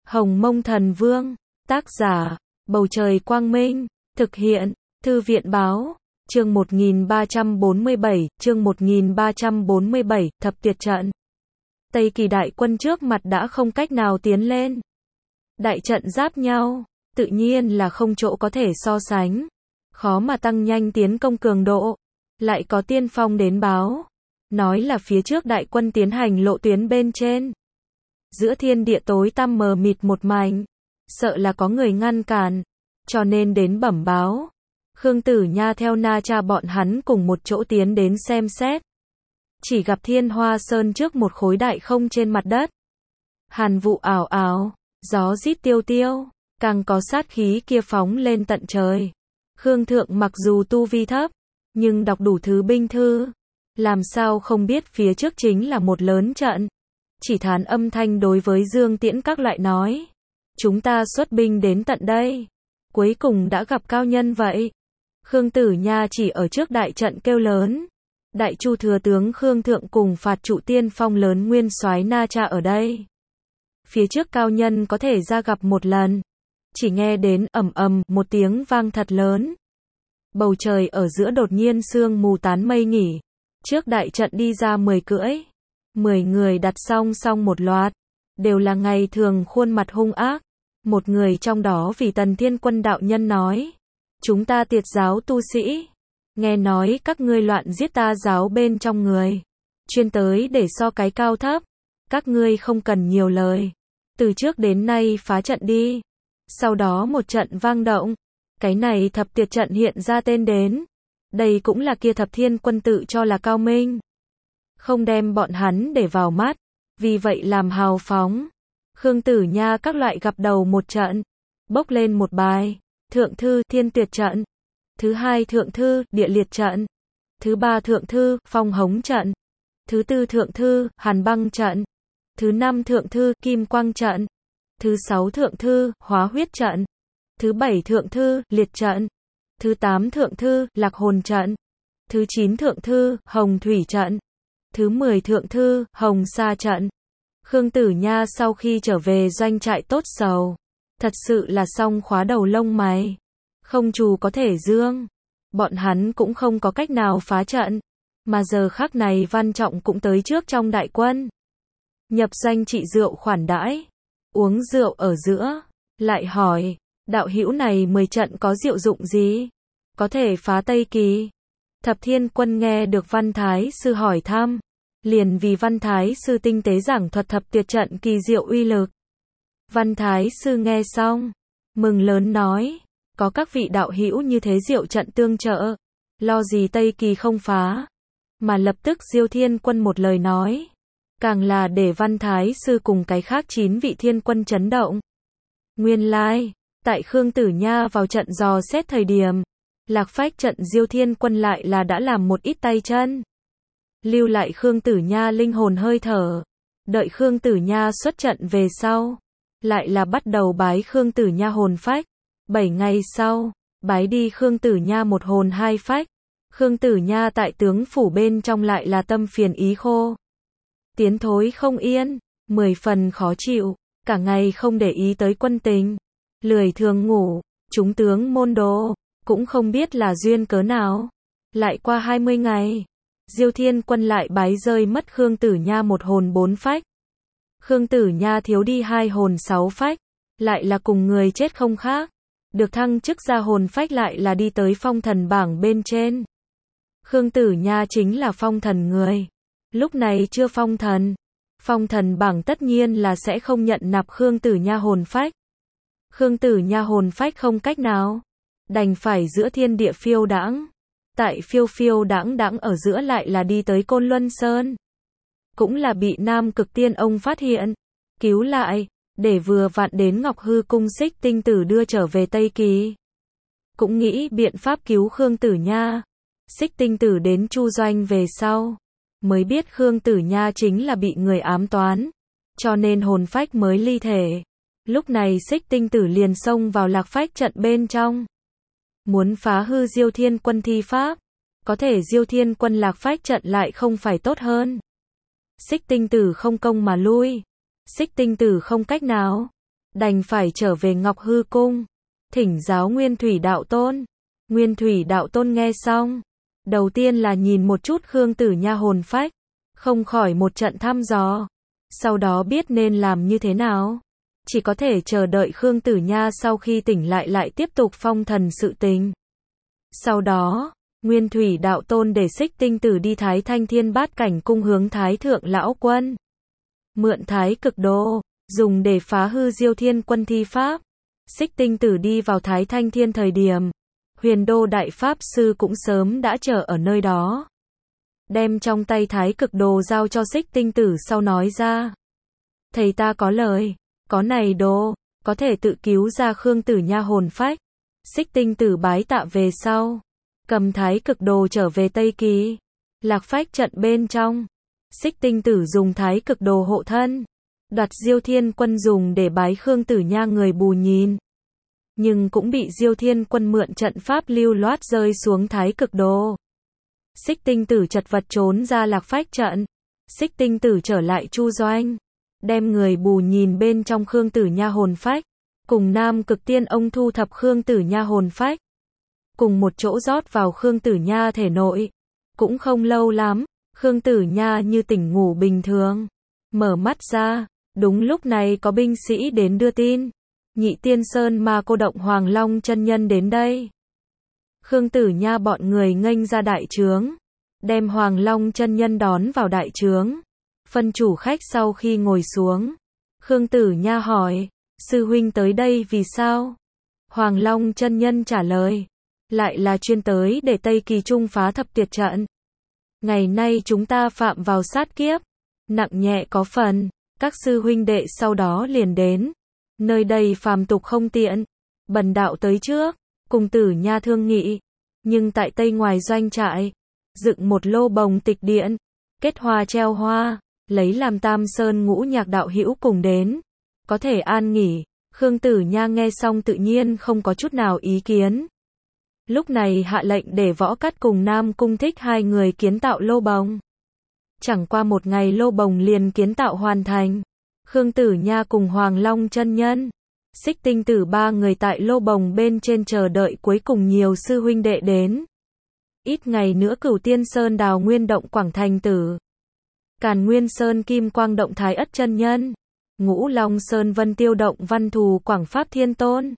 Hồng Mông Thần Vương, tác giả, Bầu Trời Quang Minh, thực hiện, Thư viện Báo, chương 1347, Thập Tuyệt Trận. Tây Kỳ đại quân trước mặt đã không cách nào tiến lên. Đại trận giáp nhau, tự nhiên là không chỗ có thể so sánh. Khó mà tăng nhanh tiến công cường độ. Lại có tiên phong đến báo. Nói là phía trước đại quân tiến hành lộ tuyến bên trên. Giữa thiên địa tối tăm mờ mịt một mảnh. Sợ là có người ngăn cản. Cho nên đến bẩm báo. Khương Tử Nha theo Na Cha bọn hắn cùng một chỗ tiến đến xem xét. Chỉ gặp Thiên Hoa Sơn trước một khối đại không trên mặt đất. Hàn vụ ảo ảo, gió rít tiêu tiêu, càng có sát khí kia phóng lên tận trời. Khương Thượng mặc dù tu vi thấp, nhưng đọc đủ thứ binh thư, làm sao không biết phía trước chính là một lớn trận. Chỉ thán âm thanh đối với Dương Tiễn các loại nói, chúng ta xuất binh đến tận đây, cuối cùng đã gặp cao nhân vậy. Khương Tử Nha chỉ ở trước đại trận kêu lớn, Đại Chu thừa tướng Khương Thượng cùng phạt trụ tiên phong lớn nguyên soái Na Cha ở đây. Phía trước cao nhân có thể ra gặp một lần. Chỉ nghe đến ầm ầm một tiếng vang thật lớn. Bầu trời ở giữa đột nhiên sương mù tán mây nghỉ. Trước đại trận đi ra 10 cưỡi. 10 người đặt song song một loạt. Đều là ngày thường khuôn mặt hung ác. Một người trong đó vì Tần Thiên Quân đạo nhân nói. Chúng ta tiệt giáo tu sĩ. Nghe nói các ngươi loạn giết ta giáo bên trong người. Chuyên tới để so cái cao thấp. Các ngươi không cần nhiều lời. Từ trước đến nay phá trận đi. Sau đó một trận vang động. Cái này thập tuyệt trận hiện ra tên đến. Đây cũng là kia thập thiên quân tự cho là cao minh. Không đem bọn hắn để vào mắt. Vì vậy làm hào phóng. Khương Tử Nha các loại gặp đầu một trận. Bốc lên một bài. Thượng thư thiên tuyệt trận. Thứ hai thượng thư địa liệt trận. Thứ ba thượng thư phong hống trận. Thứ tư thượng thư hàn băng trận. Thứ năm thượng thư kim quang trận. Thứ sáu thượng thư hóa huyết trận. Thứ bảy thượng thư liệt trận. Thứ tám thượng thư lạc hồn trận. Thứ chín thượng thư hồng thủy trận. Thứ 10 thượng thư hồng sa trận. Khương Tử Nha sau khi trở về doanh trại tốt sầu. Thật sự là xong khóa đầu lông mày. Không trù có thể dương. Bọn hắn cũng không có cách nào phá trận. Mà giờ khắc này Văn Trọng cũng tới trước trong đại quân. Nhập doanh trị rượu khoản đãi. Uống rượu ở giữa. Lại hỏi. Đạo hữu này 10 trận có diệu dụng gì? Có thể phá Tây Kỳ. Thập Thiên Quân nghe được Văn Thái Sư hỏi thăm. Liền vì Văn Thái Sư tinh tế giảng thuật thập tuyệt trận kỳ diệu uy lực. Văn Thái Sư nghe xong. Mừng lớn nói. Có các vị đạo hữu như thế diệu trận tương trợ. Lo gì Tây Kỳ không phá. Mà lập tức Diêu Thiên Quân một lời nói. Càng là để Văn Thái Sư cùng cái khác 9 vị thiên quân chấn động. Nguyên lai, tại Khương Tử Nha vào trận dò xét thời điểm, Lạc Phách trận Diêu Thiên Quân lại là đã làm một ít tay chân. Lưu lại Khương Tử Nha linh hồn hơi thở. Đợi Khương Tử Nha xuất trận về sau. Lại là bắt đầu bái Khương Tử Nha hồn phách. 7 ngày sau, bái đi Khương Tử Nha một hồn hai phách. Khương Tử Nha tại tướng phủ bên trong lại là tâm phiền ý khô. Tiến thối không yên, 10 phần khó chịu, cả ngày không để ý tới quân tình. Lười thường ngủ, chúng tướng môn đồ, cũng không biết là duyên cớ nào. Lại qua 20 ngày, Diêu Thiên Quân lại bái rơi mất Khương Tử Nha một hồn 4 phách. Khương Tử Nha thiếu đi 2 hồn 6 phách, lại là cùng người chết không khác. Được thăng chức ra hồn phách lại là đi tới phong thần bảng bên trên. Khương Tử Nha chính là phong thần người. Lúc này chưa phong thần. Phong thần bảng tất nhiên là sẽ không nhận nạp Khương Tử Nha hồn phách. Khương Tử Nha hồn phách không cách nào. Đành phải giữa thiên địa phiêu đãng. Tại phiêu phiêu đãng đãng ở giữa lại là đi tới Côn Luân Sơn. Cũng là bị Nam Cực Tiên ông phát hiện. Cứu lại. Để vừa vặn đến Ngọc Hư cung Xích Tinh Tử đưa trở về Tây Kỳ. Cũng nghĩ biện pháp cứu Khương Tử Nha. Xích Tinh Tử đến Chu Doanh về sau. Mới biết Khương Tử Nha chính là bị người ám toán. Cho nên hồn phách mới ly thể. Lúc này Xích Tinh Tử liền xông vào Lạc Phách trận bên trong. Muốn phá hư Diêu Thiên Quân thi pháp. Có thể Diêu Thiên Quân Lạc Phách trận lại không phải tốt hơn. Xích Tinh Tử không công mà lui. Xích Tinh Tử không cách nào. đành phải trở về Ngọc Hư Cung, thỉnh giáo Nguyên Thủy Đạo Tôn. Nguyên Thủy Đạo Tôn nghe xong, đầu tiên là nhìn một chút Khương Tử Nha hồn phách, không khỏi một trận thăm dò, sau đó biết nên làm như thế nào. Chỉ có thể chờ đợi Khương Tử Nha sau khi tỉnh lại tiếp tục phong thần sự tình. Sau đó, Nguyên Thủy Đạo Tôn để Xích Tinh Tử đi Thái Thanh Thiên Bát Cảnh Cung hướng Thái Thượng Lão Quân. Mượn Thái Cực Đồ, dùng để phá hư Diêu Thiên Quân thi pháp. Xích Tinh Tử đi vào Thái Thanh Thiên thời điểm, Huyền Đô Đại Pháp Sư cũng sớm đã chờ ở nơi đó. Đem trong tay Thái Cực Đồ giao cho Xích Tinh Tử sau nói ra. Thầy ta có lời, có này đồ, có thể tự cứu ra Khương Tử Nha hồn phách. Xích Tinh Tử bái tạ về sau, cầm Thái Cực Đồ trở về Tây Kỳ, Lạc Phách trận bên trong. Xích Tinh Tử dùng Thái Cực Đồ hộ thân, đoạt Diêu Thiên Quân dùng để bái Khương Tử Nha người bù nhìn. Nhưng cũng bị Diêu Thiên Quân mượn trận pháp lưu loát rơi xuống Thái Cực Đồ. Xích Tinh Tử chật vật trốn ra Lạc Phách trận. Xích Tinh Tử trở lại Chu Doanh, đem người bù nhìn bên trong Khương Tử Nha hồn phách, cùng Nam Cực Tiên Ông thu thập Khương Tử Nha hồn phách, cùng một chỗ rót vào Khương Tử Nha thể nội. Cũng không lâu lắm, Khương Tử Nha như tỉnh ngủ bình thường, mở mắt ra, đúng lúc này có binh sĩ đến đưa tin, Nhị Tiên Sơn Ma Cô Động Hoàng Long chân nhân đến đây. Khương Tử Nha bọn người nghênh ra đại trướng, đem Hoàng Long chân nhân đón vào đại trướng. Phân chủ khách sau khi ngồi xuống, Khương Tử Nha hỏi, sư huynh tới đây vì sao? Hoàng Long chân nhân trả lời, lại là chuyên tới để Tây Kỳ trung phá thập tuyệt trận. Ngày nay chúng ta phạm vào sát kiếp, nặng nhẹ có phần, các sư huynh đệ sau đó liền đến. Nơi đây phàm tục không tiện, bần đạo tới trước, cùng Tử Nha thương nghị, nhưng tại Tây ngoài doanh trại, dựng một lô bồng tịch điện, kết hoa treo hoa, lấy làm Tam Sơn Ngũ Nhạc đạo hữu cùng đến, có thể an nghỉ. Khương Tử Nha nghe xong tự nhiên không có chút nào ý kiến. Lúc này hạ lệnh để Võ Cắt cùng Nam Cung Thích hai người kiến tạo lô bồng. Chẳng qua một ngày lô bồng liền kiến tạo hoàn thành. Khương Tử Nha cùng Hoàng Long chân nhân, Xích Tinh Tử ba người tại lô bồng bên trên chờ đợi cuối cùng nhiều sư huynh đệ đến. Ít ngày nữa Cửu Tiên Sơn Đào Nguyên Động Quảng Thành Tử, Càn Nguyên Sơn Kim Quang Động Thái Ất chân nhân, Ngũ Long Sơn Vân Tiêu Động Văn Thù Quảng Pháp Thiên Tôn,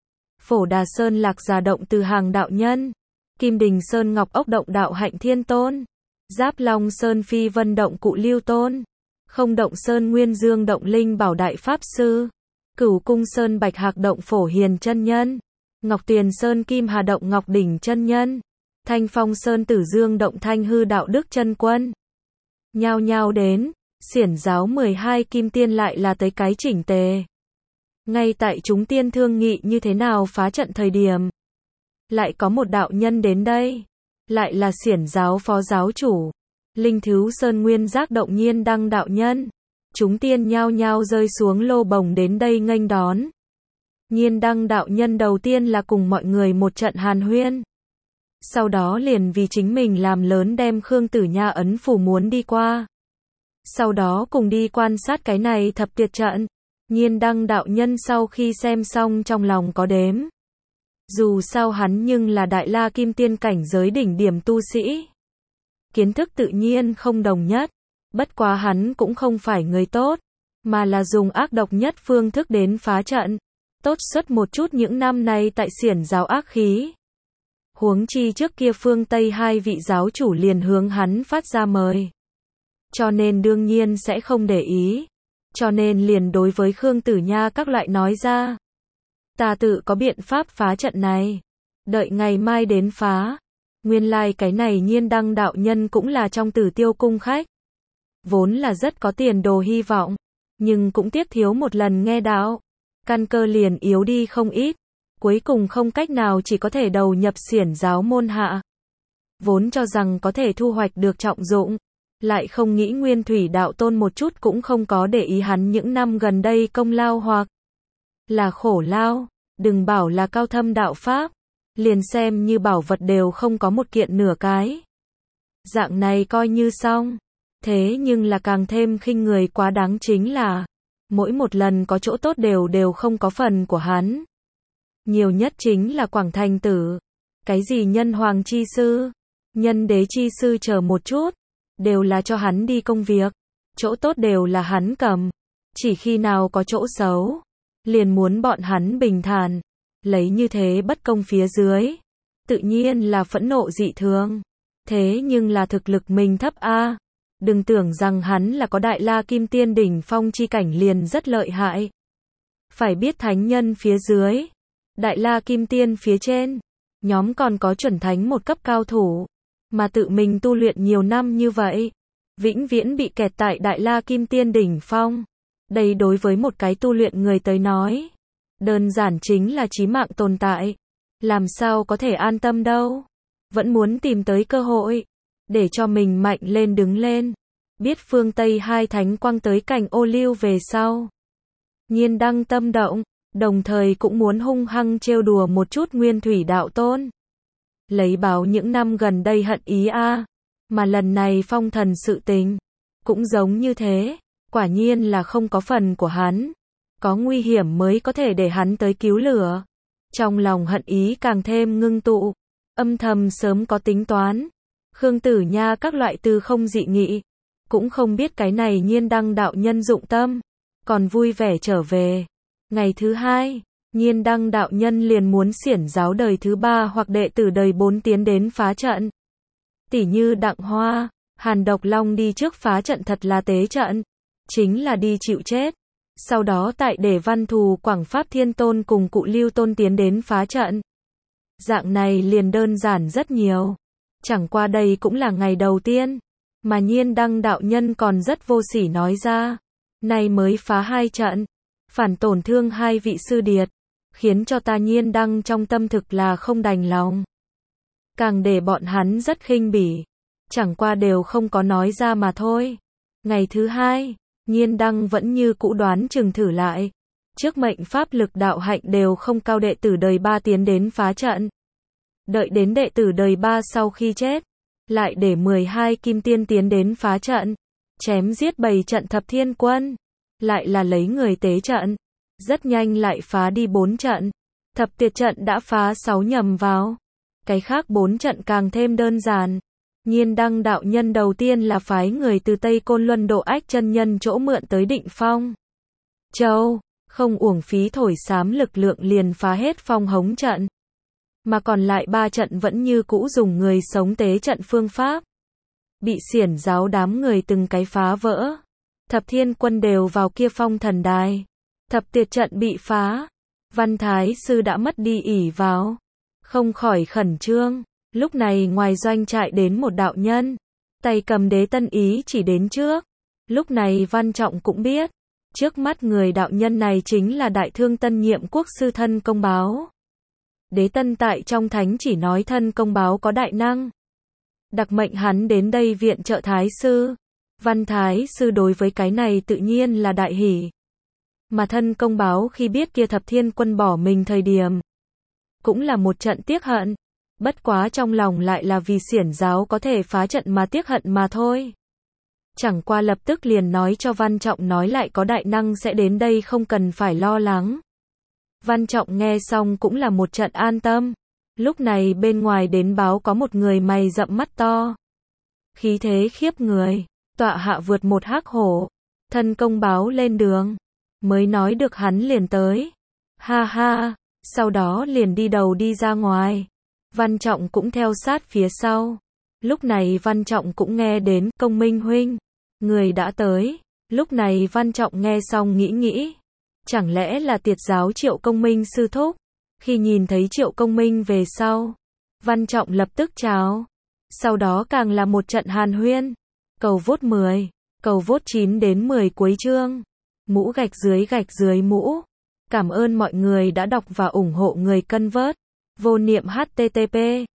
Phổ Đà Sơn Lạc Già Động Từ Hàng Đạo Nhân, Kim Đình Sơn Ngọc Ốc Động Đạo Hạnh Thiên Tôn, Giáp Long Sơn Phi Vân Động Cụ Lưu Tôn, Không Động Sơn Nguyên Dương Động Linh Bảo Đại Pháp Sư, Cửu Cung Sơn Bạch Hạc Động Phổ Hiền chân nhân, Ngọc Tuyền Sơn Kim Hà Động Ngọc Đỉnh chân nhân, Thanh Phong Sơn Tử Dương Động Thanh Hư Đạo Đức chân quân. Nhao nhao đến, xiển giáo 12 kim tiên lại là tới cái chỉnh tề. Ngay tại chúng tiên thương nghị như thế nào phá trận thời điểm, lại có một đạo nhân đến đây, lại là xiển giáo phó giáo chủ, Linh Thứ Sơn Nguyên Giác Động Nhiên Đăng đạo nhân. Chúng tiên nhao nhao rơi xuống lô bồng đến đây nghênh đón. Nhiên Đăng đạo nhân đầu tiên là cùng mọi người một trận hàn huyên. Sau đó liền vì chính mình làm lớn đem Khương Tử Nha ấn phủ muốn đi qua. Sau đó cùng đi quan sát cái này thập tuyệt trận. Nhiên Đăng đạo nhân sau khi xem xong trong lòng có đếm. Dù sao hắn nhưng là đại la kim tiên cảnh giới đỉnh điểm tu sĩ. Kiến thức tự nhiên không đồng nhất. Bất quá hắn cũng không phải người tốt, mà là dùng ác độc nhất phương thức đến phá trận. Tốt suốt một chút những năm nay tại xiển giáo ác khí. Huống chi trước kia phương Tây hai vị giáo chủ liền hướng hắn phát ra mời. Cho nên đương nhiên sẽ không để ý. Cho nên liền đối với Khương Tử Nha các loại nói ra. Ta tự có biện pháp phá trận này. Đợi ngày mai đến phá. Nguyên lai cái này Nhiên Đăng đạo nhân cũng là trong Tử Tiêu cung khách. Vốn là rất có tiền đồ hy vọng. Nhưng cũng tiếc thiếu một lần nghe đạo. Căn cơ liền yếu đi không ít. Cuối cùng không cách nào chỉ có thể đầu nhập xiển giáo môn hạ. Vốn cho rằng có thể thu hoạch được trọng dụng. Lại không nghĩ Nguyên Thủy Đạo Tôn một chút cũng không có để ý hắn những năm gần đây công lao hoặc là khổ lao. Đừng bảo là cao thâm đạo pháp. Liền xem như bảo vật đều không có một kiện nửa cái. Dạng này coi như xong. Thế nhưng là càng thêm khinh người quá đáng chính là mỗi một lần có chỗ tốt đều đều không có phần của hắn. Nhiều nhất chính là Quảng Thành Tử. Cái gì nhân hoàng chi sư, nhân đế chi sư chờ một chút, đều là cho hắn đi công việc. Chỗ tốt đều là hắn cầm. Chỉ khi nào có chỗ xấu, liền muốn bọn hắn bình thản. Lấy như thế bất công phía dưới, tự nhiên là phẫn nộ dị thường. Thế nhưng là thực lực mình thấp a. Đừng tưởng rằng hắn là có đại la kim tiên đỉnh phong chi cảnh liền rất lợi hại. Phải biết thánh nhân phía dưới, đại la kim tiên phía trên, nhóm còn có chuẩn thánh một cấp cao thủ, mà tự mình tu luyện nhiều năm như vậy, vĩnh viễn bị kẹt tại đại la kim tiên đỉnh phong. Đây đối với một cái tu luyện người tới nói, đơn giản chính là chí mạng tồn tại. Làm sao có thể an tâm đâu. Vẫn muốn tìm tới cơ hội, để cho mình mạnh lên đứng lên. Biết phương Tây hai thánh quang tới cành ô liu về sau. Nhiên đăng tâm động, đồng thời cũng muốn hung hăng trêu đùa một chút Nguyên Thủy đạo tôn. Lấy báo những năm gần đây hận ý a, mà lần này phong thần sự tình, cũng giống như thế, quả nhiên là không có phần của hắn. Có nguy hiểm mới có thể để hắn tới cứu lửa. Trong lòng hận ý càng thêm ngưng tụ, âm thầm sớm có tính toán. Khương Tử Nha các loại tư không dị nghị, cũng không biết cái này Nhiên đăng đạo nhân dụng tâm, còn vui vẻ trở về. Ngày thứ hai, Nhiên đăng đạo nhân liền muốn xiển giáo đời thứ 3 hoặc đệ tử đời 4 tiến đến phá trận. Tỷ như Đặng Hoa, Hàn Độc Long đi trước phá trận thật là tế trận, chính là đi chịu chết. Sau đó tại để Văn Thù Quảng Pháp Thiên Tôn cùng Cụ Lưu Tôn tiến đến phá trận. Dạng này liền đơn giản rất nhiều. Chẳng qua đây cũng là ngày đầu tiên, mà Nhiên đăng đạo nhân còn rất vô sỉ nói ra. Nay mới phá 2 trận, phản tổn thương 2 vị sư điệt, khiến cho ta Nhiên đăng trong tâm thực là không đành lòng. Càng để bọn hắn rất khinh bỉ, chẳng qua đều không có nói ra mà thôi. Ngày thứ hai, Nhiên đăng vẫn như cũ đoán chừng thử lại. Trước mệnh pháp lực đạo hạnh đều không cao đệ tử đời 3 tiến đến phá trận. Đợi đến đệ tử đời 3 sau khi chết, lại để 12 kim tiên tiến đến phá trận, chém giết 7 trận thập thiên quân, lại là lấy người tế trận. Rất nhanh lại phá đi 4 trận, thập tiệt trận đã phá 6 nhầm vào. Cái khác 4 trận càng thêm đơn giản. Nhiên đăng đạo nhân đầu tiên là phái người từ Tây Côn Luân Độ Ách chân nhân chỗ mượn tới Định Phong Châu, không uổng phí thổi xám lực lượng liền phá hết phong hống trận. Mà còn lại 3 trận vẫn như cũ dùng người sống tế trận phương pháp. Bị xiển giáo đám người từng cái phá vỡ. Thập thiên quân đều vào kia phong thần đài. Thập tiệt trận bị phá. Văn Thái Sư đã mất đi ỷ vào. Không khỏi khẩn trương. Lúc này ngoài doanh trại đến một đạo nhân. Tay cầm đế tân ý chỉ đến trước. Lúc này Văn Trọng cũng biết. Trước mắt người đạo nhân này chính là Đại Thương Tân Nhiệm Quốc sư Thân Công Báo. Đế tân tại trong thánh chỉ nói Thân Công Báo có đại năng. Đặc mệnh hắn đến đây viện trợ Thái Sư. Văn Thái Sư đối với cái này tự nhiên là đại hỷ. Mà Thân Công Báo khi biết kia thập thiên quân bỏ mình thời điểm, cũng là một trận tiếc hận. Bất quá trong lòng lại là vì xiển giáo có thể phá trận mà tiếc hận mà thôi. Chẳng qua lập tức liền nói cho Văn Trọng nói lại có đại năng sẽ đến đây không cần phải lo lắng. Văn Trọng nghe xong cũng là một trận an tâm. Lúc này bên ngoài đến báo có một người mày rậm mắt to. Khí thế khiếp người, tọa hạ vượt một hắc hổ. Thân Công Báo lên đường, mới nói được hắn liền tới. Ha ha, sau đó liền đi đầu đi ra ngoài. Văn Trọng cũng theo sát phía sau. Lúc này Văn Trọng cũng nghe đến Công Minh huynh, người đã tới. Lúc này Văn Trọng nghe xong nghĩ. Chẳng lẽ là tiệt giáo Triệu Công Minh sư thúc? Khi nhìn thấy Triệu Công Minh về sau, Văn Trọng lập tức chào. Sau đó càng là một trận hàn huyên. Cầu vote 10, cầu vote 9 đến 10 cuối chương. Mũ gạch dưới mũ. Cảm ơn mọi người đã đọc và ủng hộ người cân vớt. Vô niệm http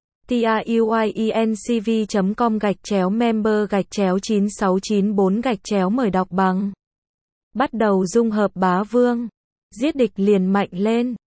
truyencv.com/member/9694 mời đọc bằng. Bắt đầu dung hợp bá vương. Giết địch liền mạnh lên.